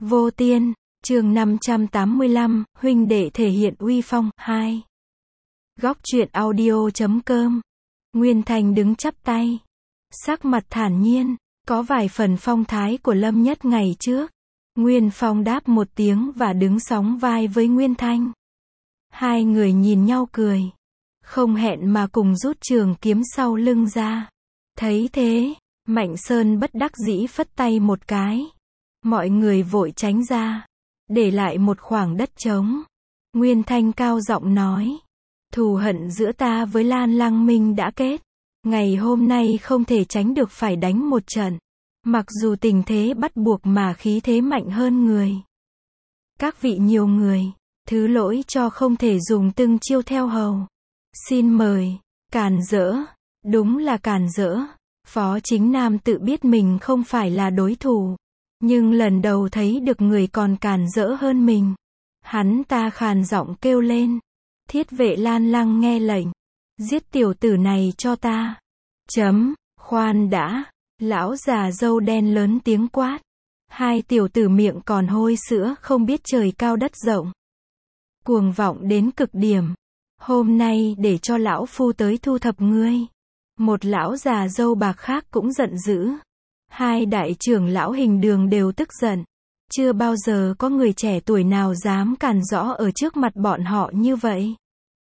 Vô Tiên, chương 585, huynh đệ thể hiện uy phong, 2. Góc truyện audio.com. Nguyên Thanh đứng chắp tay. Sắc mặt thản nhiên, có vài phần phong thái của Lâm Nhất ngày trước. Nguyên Phong đáp một tiếng và đứng sóng vai với Nguyên Thanh. Hai người nhìn nhau cười. Không hẹn mà cùng rút trường kiếm sau lưng ra. Thấy thế, Mạnh Sơn bất đắc dĩ phất tay một cái. Mọi người vội tránh ra, để lại một khoảng đất trống. Nguyên Thanh cao giọng nói, thù hận giữa ta với Lan Lăng Minh đã kết. Ngày hôm nay không thể tránh được phải đánh một trận. Mặc dù tình thế bắt buộc mà khí thế mạnh hơn người. Các vị nhiều người, thứ lỗi cho không thể dùng từng chiêu theo hầu. Xin mời. Càn rỡ, đúng là càn rỡ. Phó Chính Nam tự biết mình không phải là đối thủ. Nhưng lần đầu thấy được người còn càn rỡ hơn mình. Hắn ta khàn giọng kêu lên. Thiết vệ Lan Lăng nghe lệnh. Giết tiểu tử này cho ta. Khoan đã. Lão già râu đen lớn tiếng quát. Hai tiểu tử miệng còn hôi sữa không biết trời cao đất rộng. Cuồng vọng đến cực điểm. Hôm nay để cho lão phu tới thu thập ngươi. Một lão già râu bạc khác cũng giận dữ. Hai đại trưởng lão Hình Đường đều tức giận. Chưa bao giờ có người trẻ tuổi nào dám càn rỡ ở trước mặt bọn họ như vậy.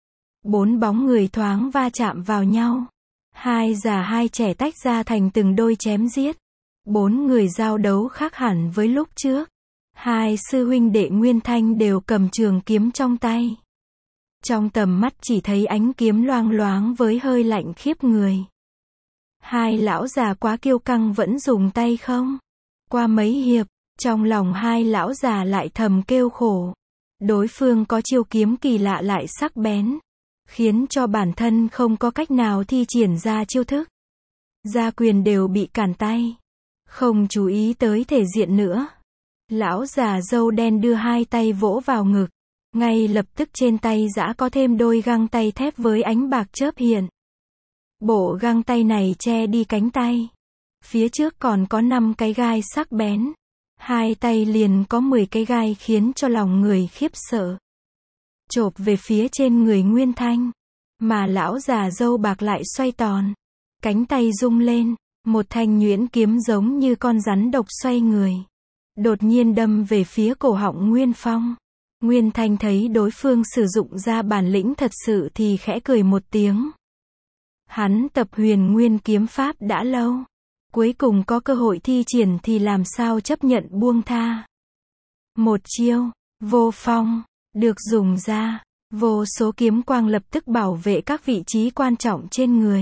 Bốn bóng người thoáng va chạm vào nhau. Hai già hai trẻ tách ra thành từng đôi chém giết. Bốn người giao đấu khác hẳn với lúc trước. Hai sư huynh đệ Nguyên Thanh đều cầm trường kiếm trong tay. Trong tầm mắt chỉ thấy ánh kiếm loang loáng với hơi lạnh khiếp người. Hai lão già quá kiêu căng vẫn dùng tay không. Qua mấy hiệp, trong lòng hai lão già lại thầm kêu khổ. Đối phương có chiêu kiếm kỳ lạ lại sắc bén. Khiến cho bản thân không có cách nào thi triển ra chiêu thức. Gia quyền đều bị cản tay. Không chú ý tới thể diện nữa. Lão già râu đen đưa hai tay vỗ vào ngực. Ngay lập tức trên tay giã có thêm đôi găng tay thép với ánh bạc chớp hiện. Bộ găng tay này che đi cánh tay. Phía trước còn có 5 cái gai sắc bén. Hai tay liền có 10 cái gai khiến cho lòng người khiếp sợ. Chộp về phía trên người Nguyên Thanh. Mà lão già râu bạc lại xoay tròn. Cánh tay rung lên. Một thanh nhuyễn kiếm giống như con rắn độc xoay người. Đột nhiên đâm về phía cổ họng Nguyên Phong. Nguyên Thanh thấy đối phương sử dụng ra bản lĩnh thật sự thì khẽ cười một tiếng. Hắn tập Huyền Nguyên kiếm pháp đã lâu. Cuối cùng có cơ hội thi triển thì làm sao chấp nhận buông tha. Một chiêu, vô phong, được dùng ra. Vô số kiếm quang lập tức bảo vệ các vị trí quan trọng trên người.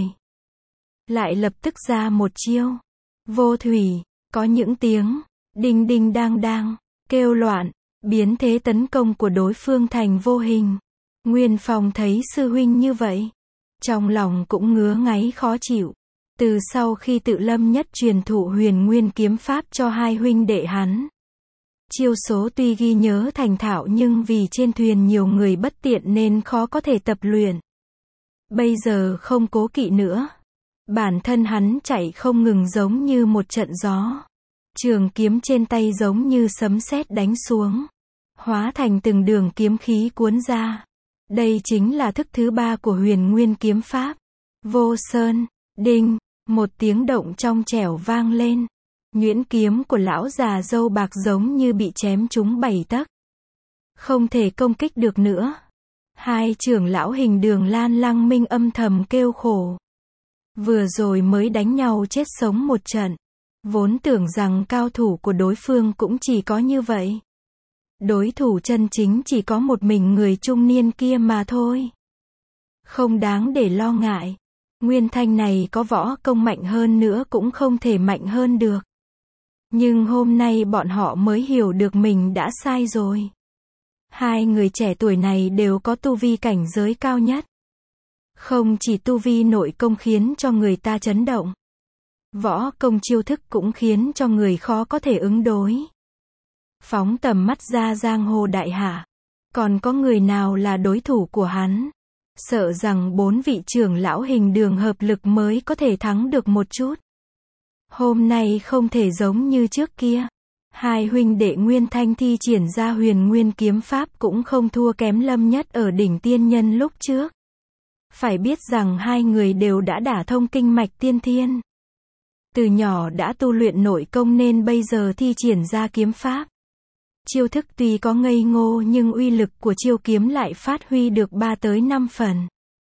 Lại lập tức ra một chiêu. Vô thủy, có những tiếng, đinh đinh đang đang, kêu loạn. Biến thế tấn công của đối phương thành vô hình. Nguyên Phong thấy sư huynh như vậy. Trong lòng cũng ngứa ngáy khó chịu. Từ sau khi tự Lâm Nhất truyền thụ Huyền Nguyên kiếm pháp cho hai huynh đệ hắn. Chiêu số tuy ghi nhớ thành thạo nhưng vì trên thuyền nhiều người bất tiện nên khó có thể tập luyện. Bây giờ không cố kỵ nữa. Bản thân hắn chạy không ngừng giống như một trận gió. Trường kiếm trên tay giống như sấm sét đánh xuống. Hóa thành từng đường kiếm khí cuốn ra. Đây chính là thức thứ 3 của Huyền Nguyên kiếm pháp. Vô sơn, đinh, một tiếng động trong trẻo vang lên. Nhuyễn kiếm của lão già râu bạc giống như bị chém trúng 7 tấc. Không thể công kích được nữa. Hai trưởng lão Hình Đường Lan Lăng Minh âm thầm kêu khổ. Vừa rồi mới đánh nhau chết sống một trận. Vốn tưởng rằng cao thủ của đối phương cũng chỉ có như vậy. Đối thủ chân chính chỉ có một mình người trung niên kia mà thôi. Không đáng để lo ngại. Nguyên Thanh này có võ công mạnh hơn nữa cũng không thể mạnh hơn được. Nhưng hôm nay bọn họ mới hiểu được mình đã sai rồi. Hai người trẻ tuổi này đều có tu vi cảnh giới cao nhất. Không chỉ tu vi nội công khiến cho người ta chấn động. Võ công chiêu thức cũng khiến cho người khó có thể ứng đối. Phóng tầm mắt ra giang hồ đại hạ. Còn có người nào là đối thủ của hắn? Sợ rằng 4 vị trưởng lão Hình Đường hợp lực mới có thể thắng được một chút. Hôm nay không thể giống như trước kia. Hai huynh đệ Nguyên Thanh thi triển ra Huyền Nguyên kiếm pháp cũng không thua kém Lâm Nhất ở đỉnh tiên nhân lúc trước. Phải biết rằng hai người đều đã đả thông kinh mạch tiên thiên. Từ nhỏ đã tu luyện nội công nên bây giờ thi triển ra kiếm pháp. Chiêu thức tuy có ngây ngô nhưng uy lực của chiêu kiếm lại phát huy được 3 tới 5 phần.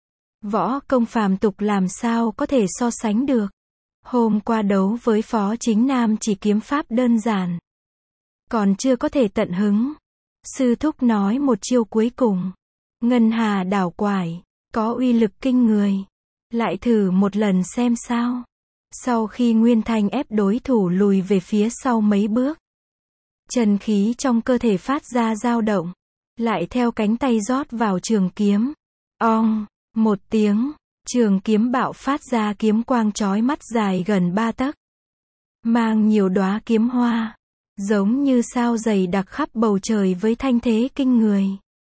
Võ công phàm tục làm sao có thể so sánh được. Hôm qua đấu với Phó Chính Nam chỉ kiếm pháp đơn giản. Còn chưa có thể tận hứng. Sư thúc nói một chiêu cuối cùng. Ngân Hà đảo quải. Có uy lực kinh người. Lại thử một lần xem sao. Sau khi Nguyên Thanh ép đối thủ lùi về phía sau mấy bước. Chân khí trong cơ thể phát ra dao động. Lại theo cánh tay rót vào trường kiếm. Ong, một tiếng. Trường kiếm bạo phát ra kiếm quang chói mắt dài gần 3 tấc. Mang nhiều đóa kiếm hoa. Giống như sao dày đặc khắp bầu trời với thanh thế kinh người.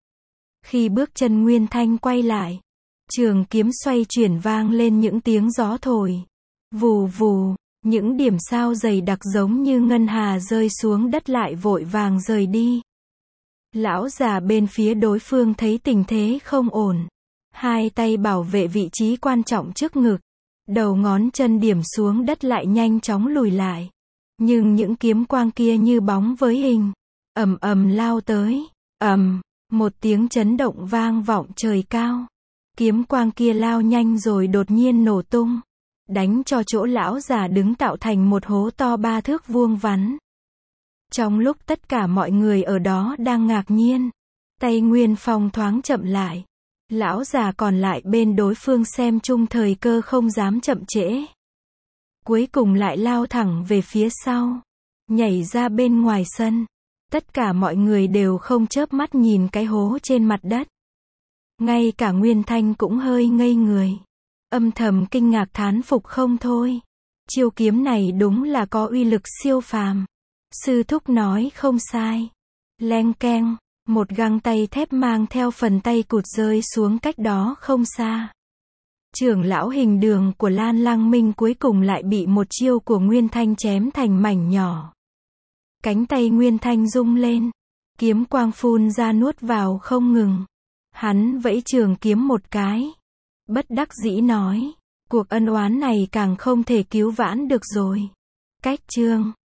Khi bước chân Nguyên Thanh quay lại. Trường kiếm xoay chuyển vang lên những tiếng gió thổi. Vù vù, những điểm sao dày đặc giống như ngân hà rơi xuống đất lại vội vàng rời đi. Lão già bên phía đối phương thấy tình thế không ổn. Hai tay bảo vệ vị trí quan trọng trước ngực. Đầu ngón chân điểm xuống đất lại nhanh chóng lùi lại. Nhưng những kiếm quang kia như bóng với hình. Ầm ầm lao tới. Ầm, một tiếng chấn động vang vọng trời cao. Kiếm quang kia lao nhanh rồi đột nhiên nổ tung. Đánh cho chỗ lão già đứng tạo thành một hố to 3 thước vuông vắn. Trong lúc tất cả mọi người ở đó đang ngạc nhiên. Tay Nguyên Phong thoáng chậm lại. Lão già còn lại bên đối phương xem chung thời cơ không dám chậm trễ. Cuối cùng lại lao thẳng về phía sau. Nhảy ra bên ngoài sân. Tất cả mọi người đều không chớp mắt nhìn cái hố trên mặt đất. Ngay cả Nguyên Thanh cũng hơi ngây người. Âm thầm kinh ngạc thán phục không thôi. Chiêu kiếm này đúng là có uy lực siêu phàm. Sư thúc nói không sai. Leng keng, một găng tay thép mang theo phần tay cụt rơi xuống cách đó không xa. Trưởng lão Hình Đường của Lan Lăng Minh cuối cùng lại bị một chiêu của Nguyên Thanh chém thành mảnh nhỏ. Cánh tay Nguyên Thanh rung lên. Kiếm quang phun ra nuốt vào không ngừng. Hắn vẫy trường kiếm một cái. Bất đắc dĩ nói. Cuộc ân oán này càng không thể cứu vãn được rồi. Cách chương